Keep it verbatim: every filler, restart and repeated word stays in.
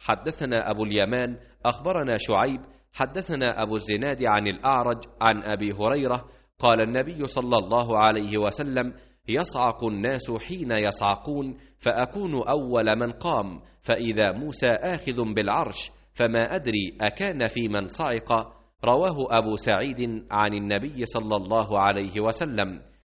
حدثنا أبو اليمان أخبرنا شعيب حدثنا أبو الزناد عن الأعرج عن أبي هريرة قال النبي صلى الله عليه وسلم: يصعق الناس حين يصعقون، فأكون أول من قام، فإذا موسى آخذ بالعرش، فما أدري أكان في من صعق. رواه أبو سعيد عن النبي صلى الله عليه وسلم.